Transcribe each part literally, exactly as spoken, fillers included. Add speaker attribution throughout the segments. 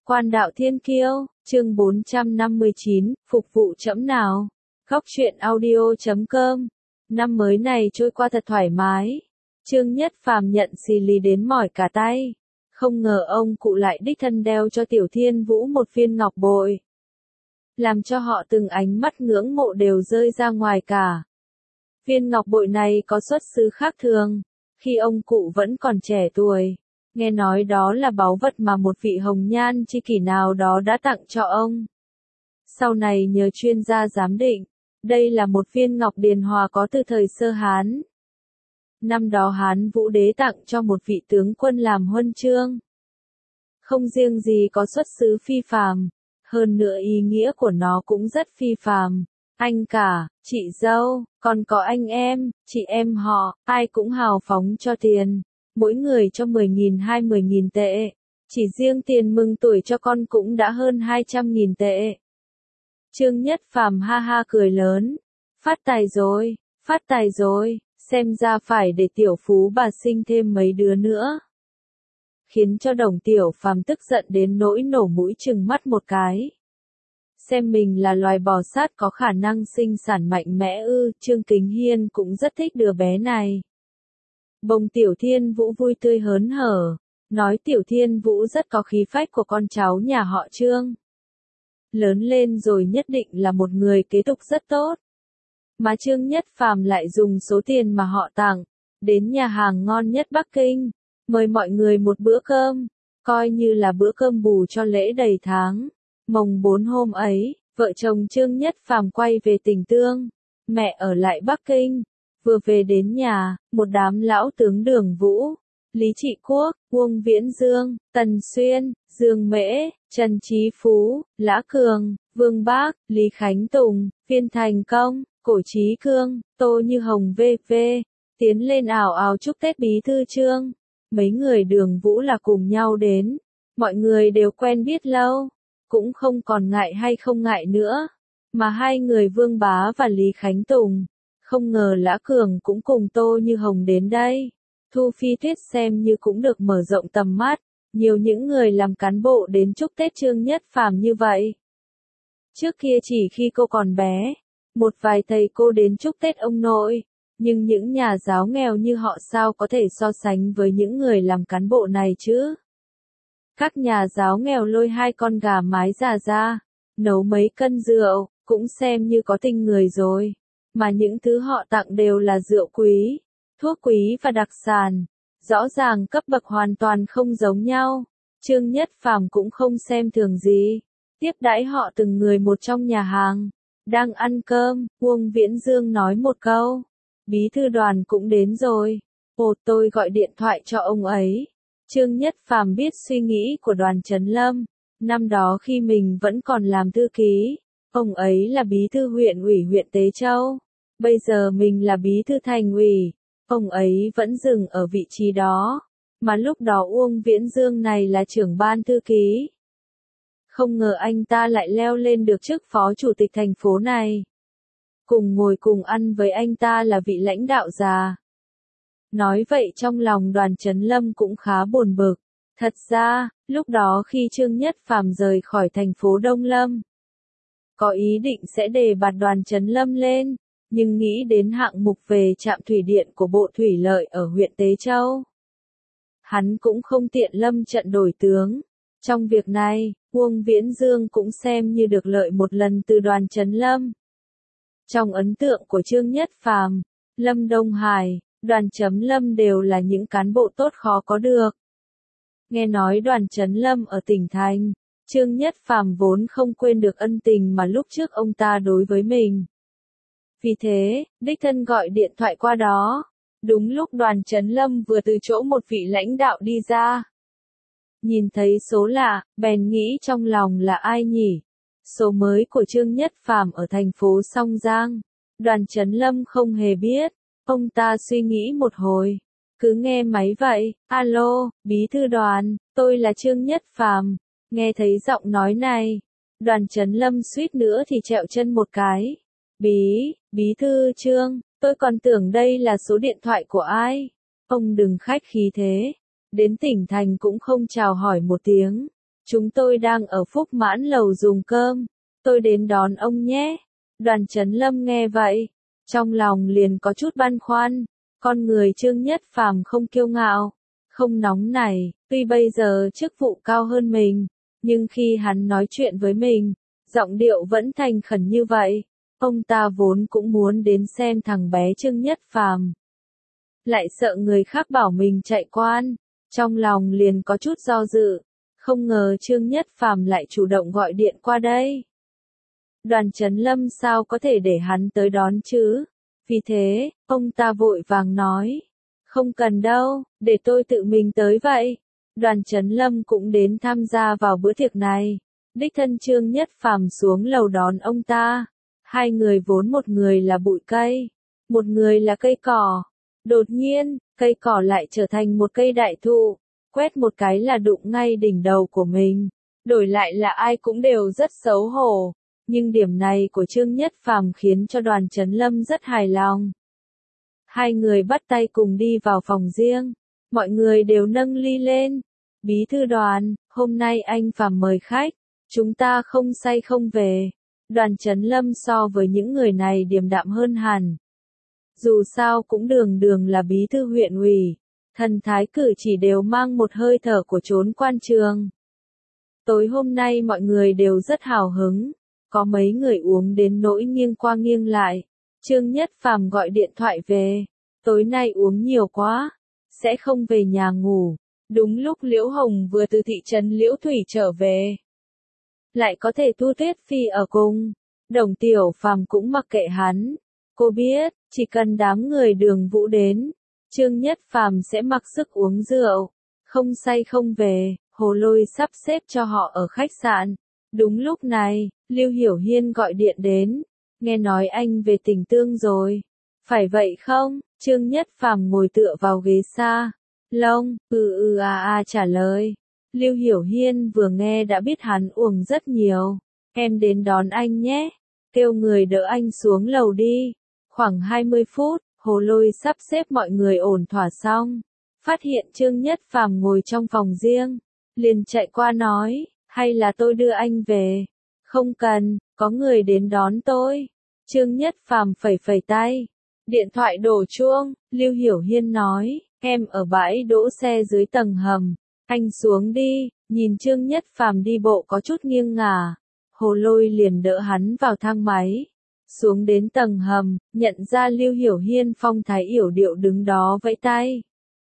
Speaker 1: Quan đạo thiên kiêu, chương bốn trăm năm mươi chín, phục vụ trẫm nào. Góc truyện audio chấm com. Năm mới này trôi qua thật thoải mái. Trương Nhất Phàm nhận xì lì đến mỏi cả tay. Không ngờ ông cụ lại đích thân đeo cho Tiểu Thiên Vũ một viên ngọc bội. Làm cho họ từng ánh mắt ngưỡng mộ đều rơi ra ngoài cả. Viên ngọc bội này có xuất xứ khác thường. Khi ông cụ vẫn còn trẻ tuổi. Nghe nói đó là báu vật mà một vị hồng nhan chi kỷ nào đó đã tặng cho ông. Sau này nhờ chuyên gia giám định, đây là một viên ngọc điền hòa có từ thời sơ Hán. Năm đó Hán Vũ Đế tặng cho một vị tướng quân làm huân chương. Không riêng gì có xuất xứ phi phàm, hơn nữa ý nghĩa của nó cũng rất phi phàm. Anh cả, chị dâu, còn có anh em, chị em họ, ai cũng hào phóng cho tiền. Mỗi người cho mười nghìn hay mười nghìn tệ. Chỉ riêng tiền mừng tuổi cho con cũng đã hơn hai trăm nghìn tệ. Trương Nhất Phàm ha ha cười lớn. Phát tài rồi, phát tài rồi, xem ra phải để tiểu phú bà sinh thêm mấy đứa nữa. Khiến cho Đồng Tiểu Phàm tức giận đến nỗi nổ mũi trừng mắt một cái. Xem mình là loài bò sát có khả năng sinh sản mạnh mẽ ư, Trương Kính Hiên cũng rất thích đứa bé này. Bồng Tiểu Thiên Vũ vui tươi hớn hở, nói Tiểu Thiên Vũ rất có khí phách của con cháu nhà họ Trương. Lớn lên rồi nhất định là một người kế tục rất tốt. Mà Trương Nhất Phàm lại dùng số tiền mà họ tặng, đến nhà hàng ngon nhất Bắc Kinh, mời mọi người một bữa cơm, coi như là bữa cơm bù cho lễ đầy tháng. Mồng bốn hôm ấy, vợ chồng Trương Nhất Phàm quay về Tỉnh Tương, mẹ ở lại Bắc Kinh. Vừa về đến nhà, một đám lão tướng Đường Vũ, Lý Trị Quốc, Uông Viễn Dương, Tần Xuyên, Dương Mễ, Trần Chí Phú, Lã Cường, Vương Bác, Lý Khánh Tùng, Viên Thành Công, Cổ Chí Cương, Tô Như Hồng vê vê tiến lên ào ào chúc Tết Bí thư Trương. Mấy người Đường Vũ là cùng nhau đến, mọi người đều quen biết lâu, cũng không còn ngại hay không ngại nữa, mà hai người Vương Bá và Lý Khánh Tùng. Không ngờ Lã Cường cũng cùng Tô Như Hồng đến đây. Thu Phi Tuyết xem như cũng được mở rộng tầm mắt, nhiều những người làm cán bộ đến chúc Tết Trương Nhất Phàm như vậy. Trước kia chỉ khi cô còn bé, một vài thầy cô đến chúc Tết ông nội, nhưng những nhà giáo nghèo như họ sao có thể so sánh với những người làm cán bộ này chứ? Các nhà giáo nghèo lôi hai con gà mái già ra, nấu mấy cân rượu, cũng xem như có tình người rồi. Mà những thứ họ tặng đều là rượu quý, thuốc quý và đặc sản. Rõ ràng cấp bậc hoàn toàn không giống nhau. Trương Nhất Phàm cũng không xem thường gì. Tiếp đãi họ từng người một trong nhà hàng. Đang ăn cơm, Uông Viễn Dương nói một câu. Bí thư Đoàn cũng đến rồi. Ồ, tôi gọi điện thoại cho ông ấy. Trương Nhất Phàm biết suy nghĩ của Đoàn Chấn Lâm. Năm đó khi mình vẫn còn làm thư ký, ông ấy là bí thư huyện ủy huyện Tế Châu. Bây giờ mình là bí thư thành ủy, ông ấy vẫn dừng ở vị trí đó, mà lúc đó Uông Viễn Dương này là trưởng ban thư ký. Không ngờ anh ta lại leo lên được chức phó chủ tịch thành phố này. Cùng ngồi cùng ăn với anh ta là vị lãnh đạo già. Nói vậy trong lòng Đoàn Chấn Lâm cũng khá buồn bực. Thật ra, lúc đó khi Trương Nhất Phàm rời khỏi thành phố Đông Lâm, có ý định sẽ đề bạt Đoàn Chấn Lâm lên. Nhưng nghĩ đến hạng mục về trạm thủy điện của Bộ Thủy lợi ở huyện Tế Châu, hắn cũng không tiện lâm trận đổi tướng. Trong việc này, Uông Viễn Dương cũng xem như được lợi một lần từ Đoàn Chấn Lâm. Trong ấn tượng của Trương Nhất Phàm, Lâm Đông Hải, Đoàn Chấn Lâm đều là những cán bộ tốt khó có được. Nghe nói Đoàn Chấn Lâm ở tỉnh thành, Trương Nhất Phàm vốn không quên được ân tình mà lúc trước ông ta đối với mình. Vì thế, đích thân gọi điện thoại qua đó. Đúng lúc Đoàn Chấn Lâm vừa từ chỗ một vị lãnh đạo đi ra. Nhìn thấy số lạ, bèn nghĩ trong lòng là ai nhỉ? Số mới của Trương Nhất Phàm ở thành phố Song Giang. Đoàn Chấn Lâm không hề biết. Ông ta suy nghĩ một hồi. Cứ nghe máy vậy. Alo, bí thư Đoàn, tôi là Trương Nhất Phàm. Nghe thấy giọng nói này, Đoàn Chấn Lâm suýt nữa thì trẹo chân một cái. Bí, bí thư Trương, tôi còn tưởng đây là số điện thoại của ai. Ông đừng khách khí thế. Đến tỉnh thành cũng không chào hỏi một tiếng. chúng tôi đang ở Phúc Mãn lầu dùng cơm, tôi đến đón ông nhé. Đoàn Chấn Lâm nghe vậy, trong lòng liền có chút băn khoăn, con người Trương Nhất Phàm không kiêu ngạo, không nóng nảy, tuy bây giờ chức vụ cao hơn mình, nhưng khi hắn nói chuyện với mình, giọng điệu vẫn thành khẩn như vậy. Ông ta vốn cũng muốn đến xem thằng bé Trương Nhất Phàm, lại sợ người khác bảo mình chạy quan, trong lòng liền có chút do dự, không ngờ Trương Nhất Phàm lại chủ động gọi điện qua đây. Đoàn Chấn Lâm sao có thể để hắn tới đón chứ? Vì thế, ông ta vội vàng nói, không cần đâu, để tôi tự mình tới vậy. Đoàn Chấn Lâm cũng đến tham gia vào bữa tiệc này. Đích thân Trương Nhất Phàm xuống lầu đón ông ta. Hai người vốn một người là bụi cây, một người là cây cỏ. Đột nhiên, cây cỏ lại trở thành một cây đại thụ, quét một cái là đụng ngay đỉnh đầu của mình. Đổi lại là ai cũng đều rất xấu hổ. Nhưng điểm này của Trương Nhất Phàm khiến cho Đoàn Chấn Lâm rất hài lòng. Hai người bắt tay cùng đi vào phòng riêng. Mọi người đều nâng ly lên. Bí thư Đoàn, hôm nay anh Phàm mời khách. Chúng ta không say không về. Đoàn Chấn Lâm so với những người này điềm đạm hơn hẳn. Dù sao cũng đường đường là bí thư huyện ủy. Thần thái cử chỉ đều mang một hơi thở của chốn quan trường. Tối hôm nay mọi người đều rất hào hứng. Có mấy người uống đến nỗi nghiêng qua nghiêng lại. Trương Nhất Phàm gọi điện thoại về. Tối nay uống nhiều quá. Sẽ không về nhà ngủ. Đúng lúc Liễu Hồng vừa từ thị trấn Liễu Thủy trở về. Lại có thể Thu Tuyết Phi ở cùng. Đồng Tiểu Phàm cũng mặc kệ hắn. Cô biết, chỉ cần đám người Đường Vũ đến, Trương Nhất Phàm sẽ mặc sức uống rượu. Không say không về, Hồ Lôi sắp xếp cho họ ở khách sạn. Đúng lúc này, Lưu Hiểu Hiên gọi điện đến, nghe nói anh về Tỉnh Tương rồi. Phải vậy không? Trương Nhất Phàm ngồi tựa vào ghế xa. Lông, ừ ừ à à trả lời. Lưu Hiểu Hiên vừa nghe đã biết hắn uống rất nhiều. Em đến đón anh nhé. Kêu người đỡ anh xuống lầu đi. Khoảng hai mươi phút, Hồ Lôi sắp xếp mọi người ổn thỏa xong. Phát hiện Trương Nhất Phàm ngồi trong phòng riêng. Liền chạy qua nói, hay là tôi đưa anh về? Không cần, có người đến đón tôi. Trương Nhất Phàm phẩy phẩy tay. Điện thoại đổ chuông, Lưu Hiểu Hiên nói, em ở bãi đỗ xe dưới tầng hầm. Anh xuống đi, nhìn Trương Nhất Phàm đi bộ có chút nghiêng ngả. Hồ Lôi liền đỡ hắn vào thang máy. Xuống đến tầng hầm, nhận ra Lưu Hiểu Hiên phong thái yểu điệu đứng đó vẫy tay.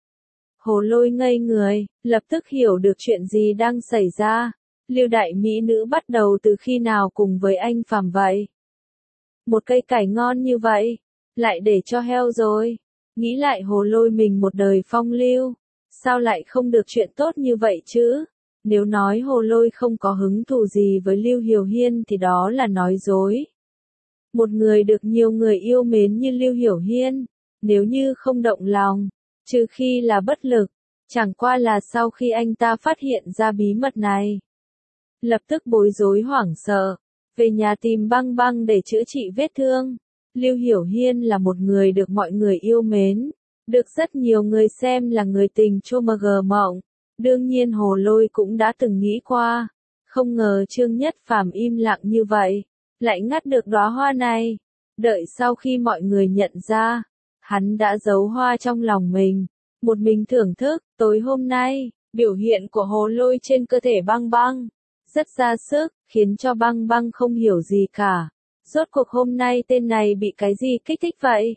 Speaker 1: Hồ Lôi ngây người, lập tức hiểu được chuyện gì đang xảy ra. Lưu đại mỹ nữ bắt đầu từ khi nào cùng với anh Phàm vậy? Một cây cải ngon như vậy, lại để cho heo rồi. Nghĩ lại Hồ Lôi mình một đời phong lưu, sao lại không được chuyện tốt như vậy chứ? Nếu nói Hồ Lôi không có hứng thú gì với Lưu Hiểu Hiên thì đó là nói dối. Một người được nhiều người yêu mến như Lưu Hiểu Hiên, nếu như không động lòng, trừ khi là bất lực, chẳng qua là sau khi anh ta phát hiện ra bí mật này. Lập tức bối rối hoảng sợ, về nhà tìm Băng Băng để chữa trị vết thương. Lưu Hiểu Hiên là một người được mọi người yêu mến, được rất nhiều người xem là người tình chô mờ gờ mộng. Đương nhiên Hồ Lôi cũng đã từng nghĩ qua, không ngờ Trương Nhất Phàm im lặng như vậy, lại ngắt được đóa hoa này. Đợi sau khi mọi người nhận ra, hắn đã giấu hoa trong lòng mình, một mình thưởng thức. Tối hôm nay, biểu hiện của Hồ Lôi trên cơ thể Băng Băng rất ra sức, khiến cho Băng Băng không hiểu gì cả. Rốt cuộc hôm nay tên này bị cái gì kích thích vậy?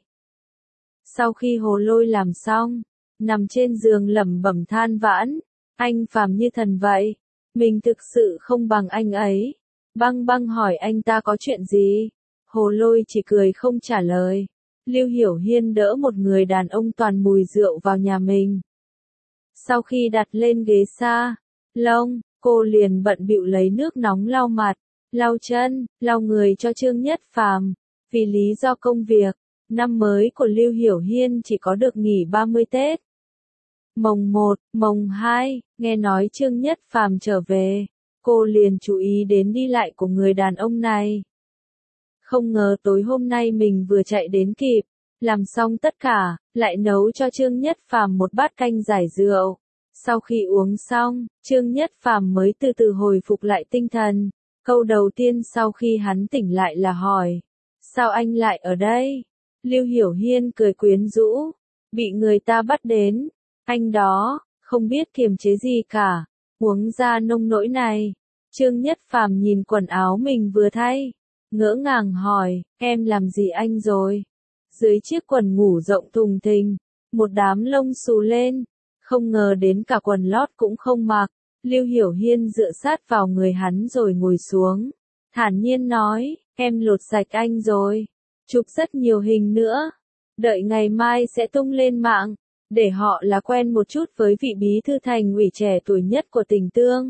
Speaker 1: Sau khi Hồ Lôi làm xong, nằm trên giường lẩm bẩm than vãn, anh Phàm như thần vậy, mình thực sự không bằng anh ấy. Băng Băng hỏi anh ta có chuyện gì? Hồ Lôi chỉ cười không trả lời. Lưu Hiểu Hiên đỡ một người đàn ông toàn mùi rượu vào nhà mình. Sau khi đặt lên ghế xa, lông, cô liền bận bịu lấy nước nóng lau mặt, lau chân, lau người cho Trương Nhất Phàm. Vì lý do công việc, năm mới của Lưu Hiểu Hiên chỉ có được nghỉ ba mươi Tết. Mồng một, mồng hai, nghe nói Trương Nhất Phàm trở về, cô liền chú ý đến đi lại của người đàn ông này. Không ngờ tối hôm nay mình vừa chạy đến kịp, làm xong tất cả, lại nấu cho Trương Nhất Phàm một bát canh giải rượu. Sau khi uống xong, Trương Nhất Phàm mới từ từ hồi phục lại tinh thần. Câu đầu tiên sau khi hắn tỉnh lại là hỏi, sao anh lại ở đây? Lưu Hiểu Hiên cười quyến rũ, bị người ta bắt đến, anh đó, không biết kiềm chế gì cả, uống ra nông nỗi này. Trương Nhất Phàm nhìn quần áo mình vừa thay, ngỡ ngàng hỏi, em làm gì anh rồi? Dưới chiếc quần ngủ rộng thùng thình, một đám lông xù lên, không ngờ đến cả quần lót cũng không mặc. Lưu Hiểu Hiên dựa sát vào người hắn rồi ngồi xuống, thản nhiên nói, em lột sạch anh rồi, chụp rất nhiều hình nữa, đợi ngày mai sẽ tung lên mạng, để họ là quen một chút với vị bí thư thành ủy trẻ tuổi nhất của Tỉnh Tương.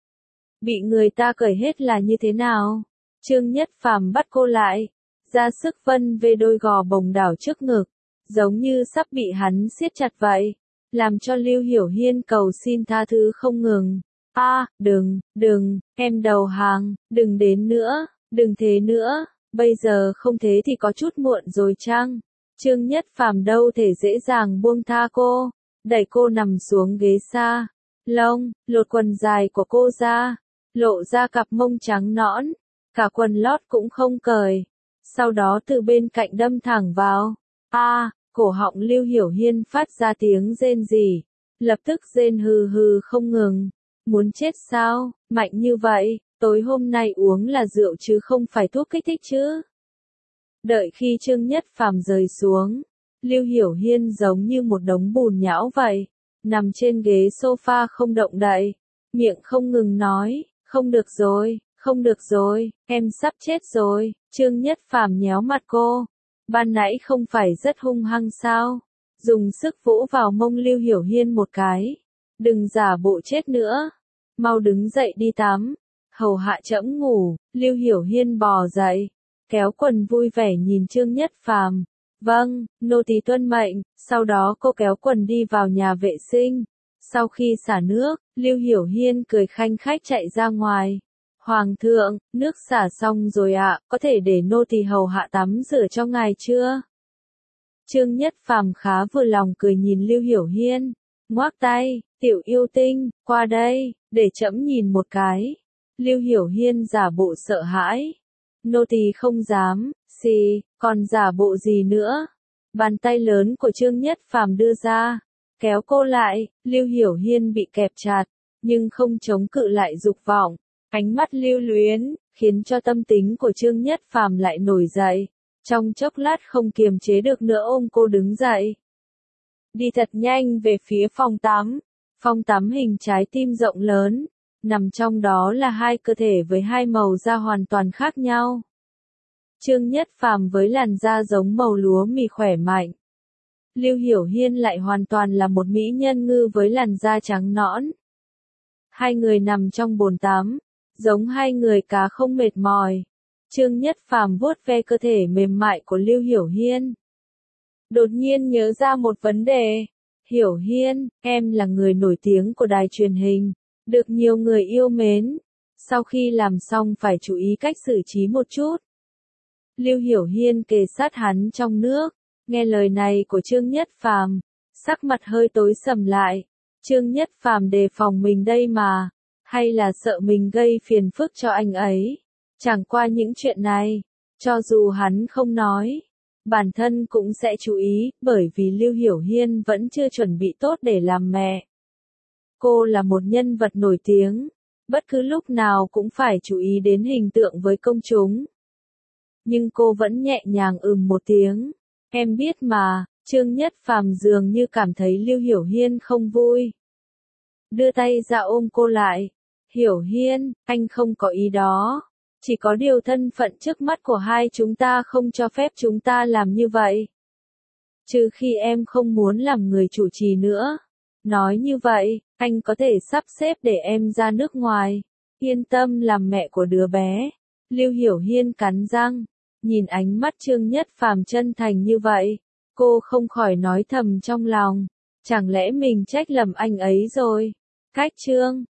Speaker 1: Bị người ta cởi hết là như thế nào? Trương Nhất Phàm bắt cô lại, ra sức vân về đôi gò bồng đảo trước ngực, giống như sắp bị hắn siết chặt vậy, làm cho Lưu Hiểu Hiên cầu xin tha thứ không ngừng. A, à, đừng, đừng, em đầu hàng, đừng đến nữa, đừng thế nữa, bây giờ không thế thì có chút muộn rồi chăng? Trương Nhất Phàm đâu thể dễ dàng buông tha cô, đẩy cô nằm xuống ghế xa, lông, lột quần dài của cô ra, lộ ra cặp mông trắng nõn, cả quần lót cũng không cởi, sau đó từ bên cạnh đâm thẳng vào. A, à, cổ họng Lưu Hiểu Hiên phát ra tiếng rên rỉ, lập tức rên hừ hừ không ngừng. Muốn chết sao, mạnh như vậy, tối hôm nay uống là rượu chứ không phải thuốc kích thích chứ. Đợi khi Trương Nhất Phàm rời xuống, Lưu Hiểu Hiên giống như một đống bùn nhão vậy, nằm trên ghế sofa không động đậy, miệng không ngừng nói, không được rồi, không được rồi, em sắp chết rồi. Trương Nhất Phàm nhéo mặt cô, ban nãy không phải rất hung hăng sao, dùng sức vỗ vào mông Lưu Hiểu Hiên một cái. Đừng giả bộ chết nữa, mau đứng dậy đi tắm, hầu hạ trẫm ngủ. Lưu Hiểu Hiên bò dậy, kéo quần vui vẻ nhìn Trương Nhất Phàm. Vâng, nô tỳ tuân mệnh. Sau đó cô kéo quần đi vào nhà vệ sinh. Sau khi xả nước, Lưu Hiểu Hiên cười khanh khách chạy ra ngoài. Hoàng thượng, nước xả xong rồi ạ, có thể để nô tỳ hầu hạ tắm rửa cho ngài chưa? Trương Nhất Phàm khá vừa lòng cười nhìn Lưu Hiểu Hiên, ngoác tay, tiểu yêu tinh, qua đây, để trẫm nhìn một cái. Lưu Hiểu Hiên giả bộ sợ hãi. Nô tỳ không dám, xì, còn giả bộ gì nữa? Bàn tay lớn của Trương Nhất Phàm đưa ra, kéo cô lại. Lưu Hiểu Hiên bị kẹp chặt, nhưng không chống cự lại dục vọng. Ánh mắt lưu luyến, khiến cho tâm tính của Trương Nhất Phàm lại nổi dậy. Trong chốc lát không kiềm chế được nữa ôm cô đứng dậy. Đi thật nhanh về phía phòng tắm. Phòng tắm hình trái tim rộng lớn, nằm trong đó là hai cơ thể với hai màu da hoàn toàn khác nhau. Trương Nhất Phàm với làn da giống màu lúa mì khỏe mạnh. Lưu Hiểu Hiên lại hoàn toàn là một mỹ nhân ngư với làn da trắng nõn. Hai người nằm trong bồn tắm, giống hai người cá không mệt mỏi. Trương Nhất Phàm vuốt ve cơ thể mềm mại của Lưu Hiểu Hiên. Đột nhiên nhớ ra một vấn đề. Hiểu Hiên, em là người nổi tiếng của đài truyền hình, được nhiều người yêu mến. Sau khi làm xong phải chú ý cách xử trí một chút. Lưu Hiểu Hiên kề sát hắn trong nước, nghe lời này của Trương Nhất Phàm, sắc mặt hơi tối sầm lại. Trương Nhất Phàm đề phòng mình đây mà, hay là sợ mình gây phiền phức cho anh ấy? Chẳng qua những chuyện này, cho dù hắn không nói, bản thân cũng sẽ chú ý, bởi vì Lưu Hiểu Hiên vẫn chưa chuẩn bị tốt để làm mẹ. Cô là một nhân vật nổi tiếng, bất cứ lúc nào cũng phải chú ý đến hình tượng với công chúng. Nhưng cô vẫn nhẹ nhàng ừm một tiếng. Em biết mà. Trương Nhất Phàm dường như cảm thấy Lưu Hiểu Hiên không vui, đưa tay ra ôm cô lại. Hiểu Hiên, anh không có ý đó. Chỉ có điều thân phận trước mắt của hai chúng ta không cho phép chúng ta làm như vậy. Trừ khi em không muốn làm người chủ trì nữa. Nói như vậy, anh có thể sắp xếp để em ra nước ngoài. Yên tâm làm mẹ của đứa bé. Lưu Hiểu Hiên cắn răng, nhìn ánh mắt Trương Nhất Phàm chân thành như vậy, cô không khỏi nói thầm trong lòng. Chẳng lẽ mình trách lầm anh ấy rồi? Cách Trương